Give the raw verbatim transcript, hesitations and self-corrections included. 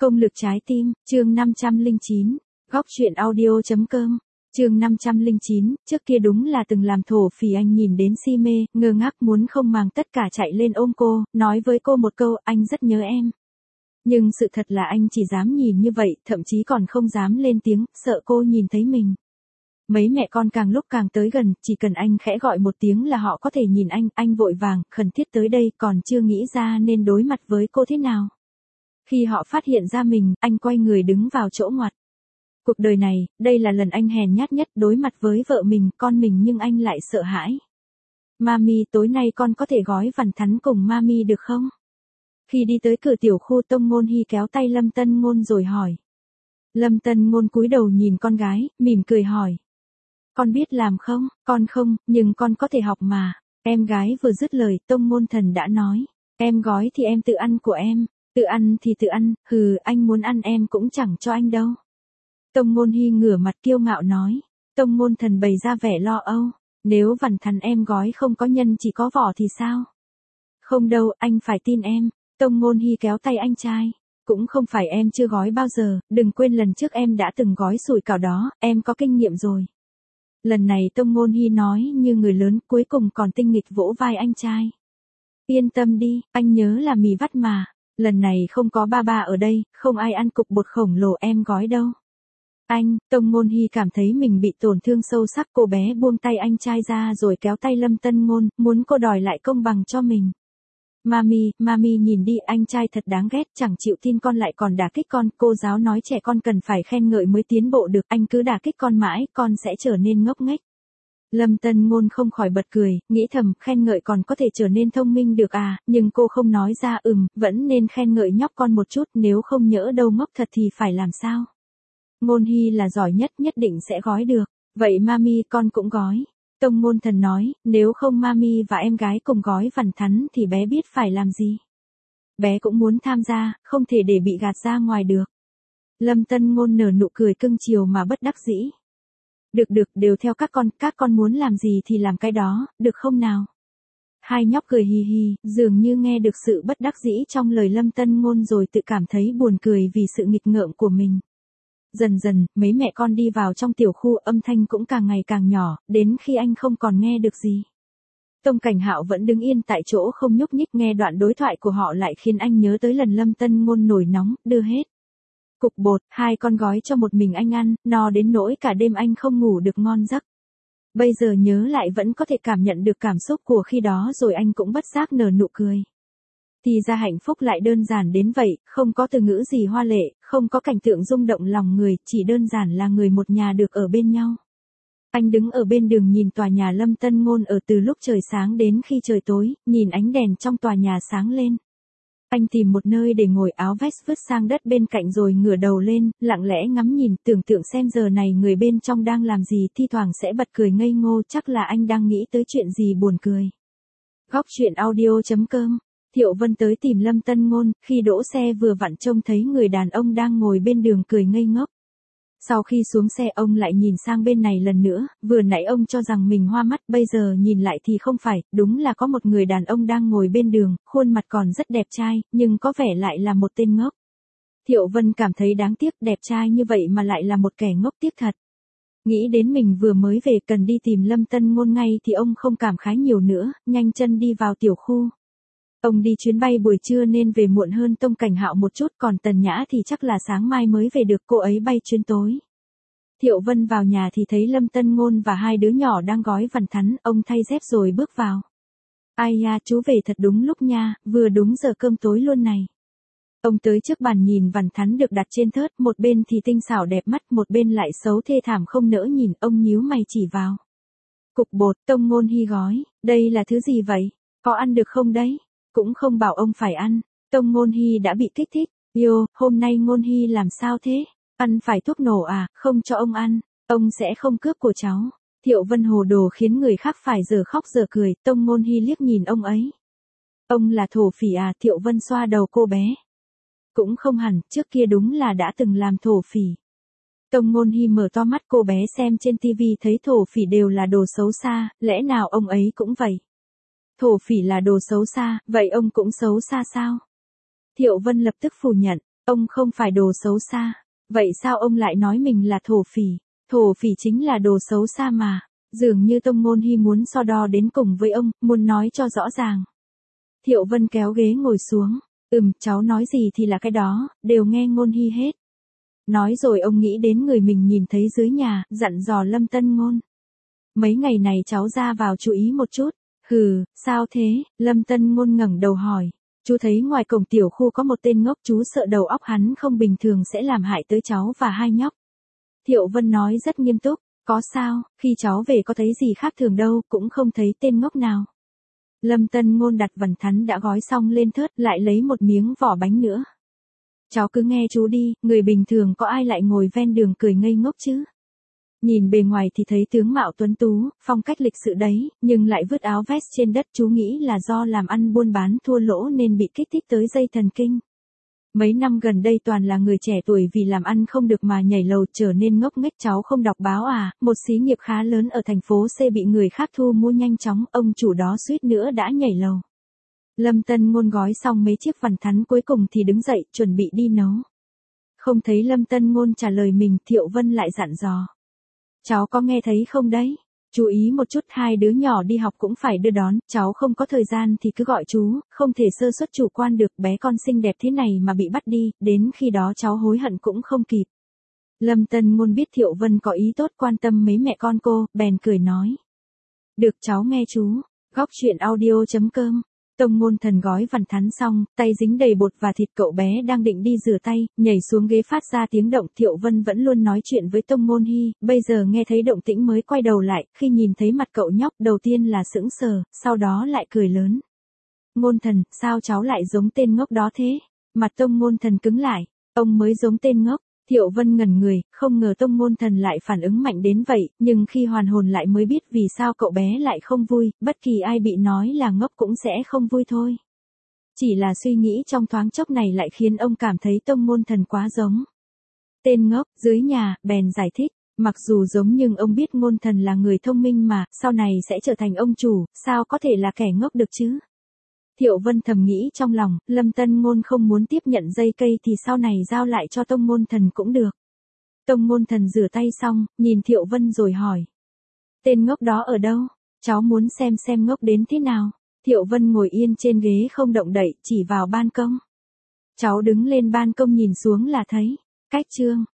Công lực trái tim, chương năm trăm lẻ chín, góc truyện audio.com, chương năm trăm lẻ chín, trước kia đúng là từng làm thổ phỉ. Anh nhìn đến si mê, ngơ ngác muốn không màng tất cả chạy lên ôm cô, nói với cô một câu, anh rất nhớ em. Nhưng sự thật là anh chỉ dám nhìn như vậy, thậm chí còn không dám lên tiếng, sợ cô nhìn thấy mình. Mấy mẹ con càng lúc càng tới gần, chỉ cần anh khẽ gọi một tiếng là họ có thể nhìn anh, anh vội vàng, khẩn thiết tới đây, còn chưa nghĩ ra nên đối mặt với cô thế nào. Khi họ phát hiện ra mình, anh quay người đứng vào chỗ ngoặt. Cuộc đời này, đây là lần anh hèn nhát nhất đối mặt với vợ mình, con mình nhưng anh lại sợ hãi. Mami, tối nay con có thể gói vằn thắn cùng Mami được không? Khi đi tới cửa tiểu khu, Tông Ngôn Hy kéo tay Lâm Tân Ngôn rồi hỏi. Lâm Tân Ngôn cúi đầu nhìn con gái, mỉm cười hỏi. Con biết làm không? Con không, nhưng con có thể học mà. Em gái vừa dứt lời, Tông Ngôn Thần đã nói. Em gói thì em tự ăn của em. Tự ăn thì tự ăn, hừ, anh muốn ăn em cũng chẳng cho anh đâu. Tông Ngôn Hy ngửa mặt kiêu ngạo nói. Tông Ngôn Thần bày ra vẻ lo âu. Nếu vằn thắn em gói không có nhân chỉ có vỏ thì sao? Không đâu, anh phải tin em. Tông Ngôn Hy kéo tay anh trai. Cũng không phải em chưa gói bao giờ, đừng quên lần trước em đã từng gói sủi cảo đó, em có kinh nghiệm rồi. Lần này Tông Ngôn Hy nói như người lớn, cuối cùng còn tinh nghịch vỗ vai anh trai. Yên tâm đi, anh nhớ là mì vắt mà. Lần này không có ba ba ở đây, không ai ăn cục bột khổng lồ em gói đâu. Anh, Tông Ngôn Hy cảm thấy mình bị tổn thương sâu sắc, cô bé buông tay anh trai ra rồi kéo tay Lâm Tân Ngôn, muốn cô đòi lại công bằng cho mình. Mami, Mami nhìn đi, anh trai thật đáng ghét, chẳng chịu tin con lại còn đả kích con, cô giáo nói trẻ con cần phải khen ngợi mới tiến bộ được, anh cứ đả kích con mãi, con sẽ trở nên ngốc nghếch. Lâm Tân Ngôn không khỏi bật cười, nghĩ thầm, khen ngợi còn có thể trở nên thông minh được à, nhưng cô không nói ra, ừm, vẫn nên khen ngợi nhóc con một chút, nếu không nhỡ đâu ngốc thật thì phải làm sao. Ngôn Hy là giỏi nhất, nhất định sẽ gói được, vậy Mami con cũng gói. Tông Ngôn Thần nói, nếu không Mami và em gái cùng gói vằn thắn thì bé biết phải làm gì. Bé cũng muốn tham gia, không thể để bị gạt ra ngoài được. Lâm Tân Ngôn nở nụ cười cưng chiều mà bất đắc dĩ. Được được, đều theo các con, các con muốn làm gì thì làm cái đó, được không nào? Hai nhóc cười hì hì, dường như nghe được sự bất đắc dĩ trong lời Lâm Tân Ngôn rồi tự cảm thấy buồn cười vì sự nghịch ngợm của mình. Dần dần, mấy mẹ con đi vào trong tiểu khu, âm thanh cũng càng ngày càng nhỏ, đến khi anh không còn nghe được gì. Tông Cảnh Hạo vẫn đứng yên tại chỗ không nhúc nhích, nghe đoạn đối thoại của họ lại khiến anh nhớ tới lần Lâm Tân Ngôn nổi nóng, đưa hết cục bột, hai con gói cho một mình anh ăn, no đến nỗi cả đêm anh không ngủ được ngon giấc. Bây giờ nhớ lại vẫn có thể cảm nhận được cảm xúc của khi đó rồi anh cũng bất giác nở nụ cười. Thì ra hạnh phúc lại đơn giản đến vậy, không có từ ngữ gì hoa lệ, không có cảnh tượng rung động lòng người, chỉ đơn giản là người một nhà được ở bên nhau. Anh đứng ở bên đường nhìn tòa nhà Lâm Tân Ngôn ở từ lúc trời sáng đến khi trời tối, nhìn ánh đèn trong tòa nhà sáng lên. Anh tìm một nơi để ngồi, áo vest vứt sang đất bên cạnh rồi ngửa đầu lên, lặng lẽ ngắm nhìn, tưởng tượng xem giờ này người bên trong đang làm gì, thi thoảng sẽ bật cười ngây ngô, chắc là anh đang nghĩ tới chuyện gì buồn cười. Góc truyện audio.com. Thiệu Vân tới tìm Lâm Tân Ngôn, khi đỗ xe vừa vặn trông thấy người đàn ông đang ngồi bên đường cười ngây ngốc. Sau khi xuống xe ông lại nhìn sang bên này lần nữa, vừa nãy ông cho rằng mình hoa mắt, bây giờ nhìn lại thì không phải, đúng là có một người đàn ông đang ngồi bên đường, khuôn mặt còn rất đẹp trai, nhưng có vẻ lại là một tên ngốc. Thiệu Vân cảm thấy đáng tiếc, đẹp trai như vậy mà lại là một kẻ ngốc tiếc thật. Nghĩ đến mình vừa mới về cần đi tìm Lâm Tân Ngôn ngay thì ông không cảm khái nhiều nữa, nhanh chân đi vào tiểu khu. Ông đi chuyến bay buổi trưa nên về muộn hơn Tông Cảnh Hạo một chút, còn Tần Nhã thì chắc là sáng mai mới về được, cô ấy bay chuyến tối. Thiệu Vân vào nhà thì thấy Lâm Tân Ngôn và hai đứa nhỏ đang gói vằn thắn, ông thay dép rồi bước vào. Ai nha, chú về thật đúng lúc nha, vừa đúng giờ cơm tối luôn này. Ông tới trước bàn nhìn vằn thắn được đặt trên thớt, một bên thì tinh xảo đẹp mắt, một bên lại xấu thê thảm không nỡ nhìn, ông nhíu mày chỉ vào. Cục bột, Tông Ngôn Hy gói, đây là thứ gì vậy? Có ăn được không đấy? Cũng không bảo ông phải ăn. Tông Ngôn Hy đã bị kích thích. Yo, hôm nay Ngôn Hy làm sao thế? Ăn phải thuốc nổ à, không cho ông ăn. Ông sẽ không cướp của cháu. Thiệu Vân hồ đồ khiến người khác phải giờ khóc giờ cười. Tông Ngôn Hy liếc nhìn ông ấy. Ông là thổ phỉ à? Thiệu Vân xoa đầu cô bé. Cũng không hẳn, trước kia đúng là đã từng làm thổ phỉ. Tông Ngôn Hy mở to mắt, cô bé xem trên tivi thấy thổ phỉ đều là đồ xấu xa, lẽ nào ông ấy cũng vậy? Thổ phỉ là đồ xấu xa, vậy ông cũng xấu xa sao? Thiệu Vân lập tức phủ nhận, Ông không phải đồ xấu xa. Vậy sao ông lại nói mình là thổ phỉ? Thổ phỉ chính là đồ xấu xa mà. Dường như Tông Ngôn Hy muốn so đo đến cùng với ông, muốn nói cho rõ ràng. Thiệu Vân kéo ghế ngồi xuống. Ừm, cháu nói gì thì là cái đó, đều nghe Ngôn Hy hết. Nói rồi ông nghĩ đến người mình nhìn thấy dưới nhà, dặn dò Lâm Tân Ngôn. Mấy ngày này cháu ra vào chú ý một chút. Hừ, sao thế? Lâm Tân Ngôn ngẩng đầu hỏi. Chú thấy ngoài cổng tiểu khu có một tên ngốc, chú sợ đầu óc hắn không bình thường sẽ làm hại tới cháu và hai nhóc. Thiệu Vân nói rất nghiêm túc. Có sao, khi cháu về có thấy gì khác thường đâu, cũng không thấy tên ngốc nào. Lâm Tân Ngôn đặt vần thắn đã gói xong lên thớt, lại lấy một miếng vỏ bánh nữa. Cháu cứ nghe chú đi, người bình thường có ai lại ngồi ven đường cười ngây ngốc chứ? Nhìn bề ngoài thì thấy tướng mạo tuấn tú, phong cách lịch sự đấy, nhưng lại vứt áo vest trên đất, chú nghĩ là do làm ăn buôn bán thua lỗ nên bị kích thích tới dây thần kinh. Mấy năm gần đây toàn là người trẻ tuổi vì làm ăn không được mà nhảy lầu trở nên ngốc nghếch. Cháu không đọc báo à, một xí nghiệp khá lớn ở thành phố C bị người khác thu mua nhanh chóng, ông chủ đó suýt nữa đã nhảy lầu. Lâm Tân Ngôn gói xong mấy chiếc vằn thắn cuối cùng thì đứng dậy, chuẩn bị đi nấu. Không thấy Lâm Tân Ngôn trả lời mình, Thiệu Vân lại dặn dò. Cháu có nghe thấy không đấy? Chú ý một chút, hai đứa nhỏ đi học cũng phải đưa đón, cháu không có thời gian thì cứ gọi chú, không thể sơ suất chủ quan được, bé con xinh đẹp thế này mà bị bắt đi, đến khi đó cháu hối hận cũng không kịp. Lâm Tân Ngôn biết Thiệu Vân có ý tốt quan tâm mấy mẹ con cô, bèn cười nói. Được, cháu nghe chú. Góc truyện audio chấm com. Tông Ngôn Thần gói vằn thắn xong, tay dính đầy bột và thịt, cậu bé đang định đi rửa tay, nhảy xuống ghế phát ra tiếng động. Thiệu Vân vẫn luôn nói chuyện với Tông Ngôn Hy, bây giờ nghe thấy động tĩnh mới quay đầu lại, khi nhìn thấy mặt cậu nhóc đầu tiên là sững sờ, sau đó lại cười lớn. Ngôn Thần, sao cháu lại giống tên ngốc đó thế? Mặt Tông Ngôn Thần cứng lại, ông mới giống tên ngốc. Thiệu Vân ngẩn người, không ngờ Tông Ngôn Thần lại phản ứng mạnh đến vậy, nhưng khi hoàn hồn lại mới biết vì sao cậu bé lại không vui, bất kỳ ai bị nói là ngốc cũng sẽ không vui thôi. Chỉ là suy nghĩ trong thoáng chốc này lại khiến ông cảm thấy Tông Ngôn Thần quá giống tên ngốc. Dưới nhà, bèn giải thích, mặc dù giống nhưng ông biết Ngôn Thần là người thông minh mà, sau này sẽ trở thành ông chủ, sao có thể là kẻ ngốc được chứ? Thiệu Vân thầm nghĩ trong lòng, Lâm Tân Ngôn không muốn tiếp nhận dây cây thì sau này giao lại cho Tông Ngôn Thần cũng được. Tông Ngôn Thần rửa tay xong, nhìn Thiệu Vân rồi hỏi. Tên ngốc đó ở đâu? Cháu muốn xem xem ngốc đến thế nào. Thiệu Vân ngồi yên trên ghế không động đậy, chỉ vào ban công. Cháu đứng lên ban công nhìn xuống là thấy. Cách chương.